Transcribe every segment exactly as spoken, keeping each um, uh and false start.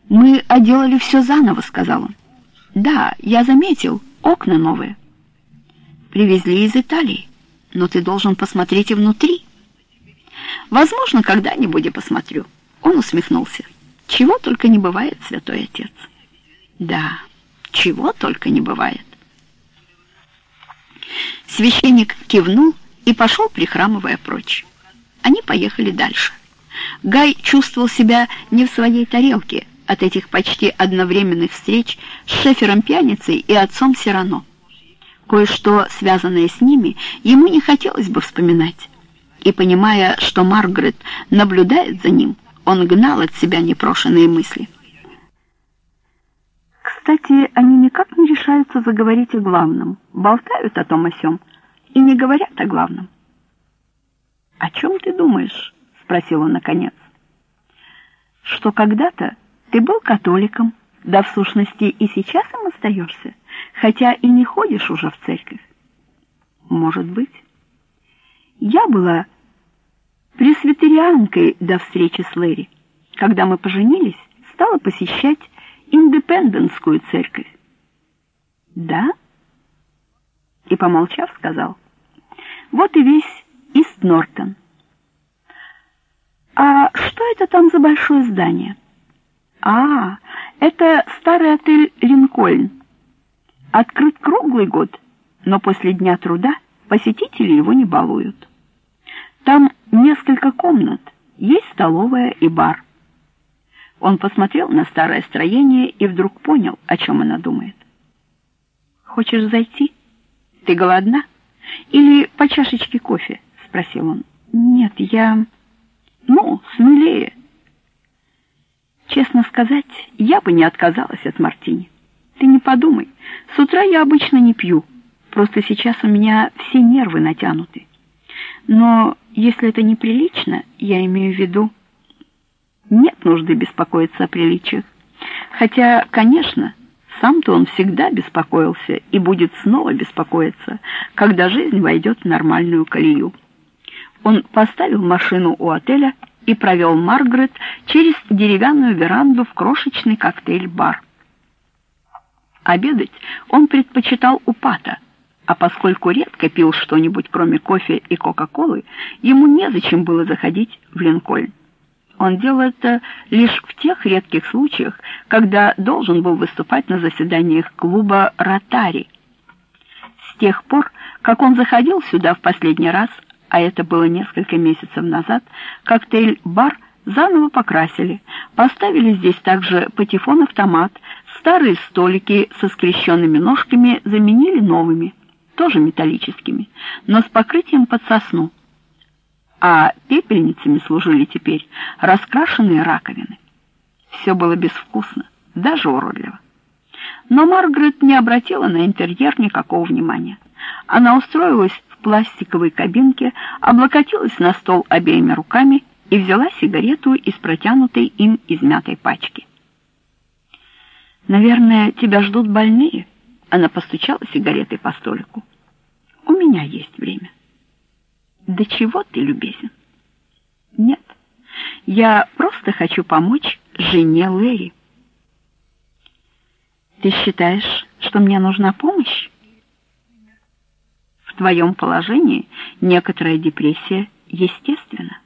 «Мы отделали все заново», — сказал он. «Да, я заметил, окна новые». «Привезли из Италии, но ты должен посмотреть и внутри». «Возможно, когда-нибудь я посмотрю». Он усмехнулся. «Чего только не бывает, святой отец». «Да, чего только не бывает». Священник кивнул и пошел, прихрамывая прочь. Они поехали дальше. Гай чувствовал себя не в своей тарелке от этих почти одновременных встреч с шефером-пьяницей и отцом Сирано. Кое-что, связанное с ними, ему не хотелось бы вспоминать. И, понимая, что Маргарет наблюдает за ним, он гнал от себя непрошенные мысли. Кстати, они никак не решаются заговорить о главном, болтают о том о сём и не говорят о главном. «О чем ты думаешь?» — спросил он наконец. «Что когда-то ты был католиком, да в сущности и сейчас им остаешься, хотя и не ходишь уже в церковь». «Может быть. Я была пресвитерианкой до встречи с Лэри. Когда мы поженились, стала посещать Индепендентскую церковь». «Да?» И, помолчав, сказал: «Вот и весь Ист-Нортон». «А что это там за большое здание?» «А, это старый отель «Линкольн». Открыт круглый год, но после Дня труда посетители его не балуют. Там несколько комнат, есть столовая и бар». Он посмотрел на старое строение и вдруг понял, о чем она думает. «Хочешь зайти? Ты голодна? Или по чашечке кофе?» — спросил он. «Нет, я... Ну, смелее». «Честно сказать, я бы не отказалась от мартини. Ты не подумай, с утра я обычно не пью, просто сейчас у меня все нервы натянуты. Но если это неприлично, я имею в виду... Нет нужды беспокоиться о приличиях. Хотя, конечно, сам-то он всегда беспокоился и будет снова беспокоиться, когда жизнь войдет в нормальную колею». Он поставил машину у отеля и провел Маргарет через деревянную веранду в крошечный коктейль-бар. Обедать он предпочитал у Пата, а поскольку редко пил что-нибудь кроме кофе и кока-колы, ему незачем было заходить в Линкольн. Он делал это лишь в тех редких случаях, когда должен был выступать на заседаниях клуба «Ротари». С тех пор, как он заходил сюда в последний раз, а это было несколько месяцев назад, коктейль-бар заново покрасили, поставили здесь также патефон-автомат, старые столики со скрещенными ножками заменили новыми, тоже металлическими, но с покрытием под сосну. А пепельницами служили теперь раскрашенные раковины. Все было безвкусно, даже уродливо. Но Маргарет не обратила на интерьер никакого внимания. Она устроилась в пластиковой кабинке, облокотилась на стол обеими руками и взяла сигарету из протянутой им измятой пачки. «Наверное, тебя ждут больные?» Она постучала сигаретой по столику. «У меня есть время». «Да чего ты любезен?» «Нет, я просто хочу помочь жене Лэри». «Ты считаешь, что мне нужна помощь?» «В твоем положении некоторая депрессия естественна».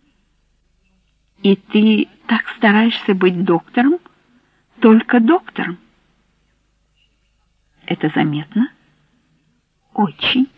«И ты так стараешься быть доктором? Только доктором?» «Это заметно?» «Очень».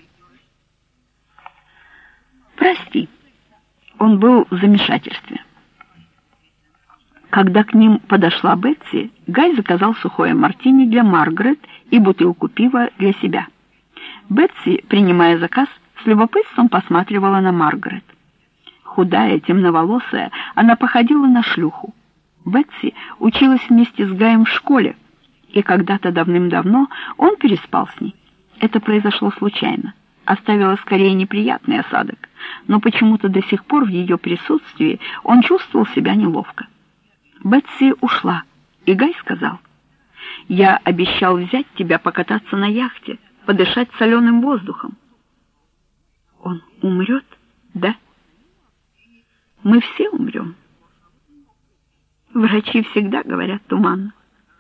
«Прости». Он был в замешательстве. Когда к ним подошла Бетси, Гай заказал сухое мартини для Маргарет и бутылку пива для себя. Бетси, принимая заказ, с любопытством посматривала на Маргарет. Худая, темноволосая, она походила на шлюху. Бетси училась вместе с Гаем в школе, и когда-то давным-давно он переспал с ней. Это произошло случайно, оставило скорее неприятный осадок, но почему-то до сих пор в ее присутствии он чувствовал себя неловко. Бетси ушла, и Гай сказал: «Я обещал взять тебя покататься на яхте, подышать соленым воздухом». «Он умрет, да?» «Мы все умрем». Врачи всегда говорят туманно.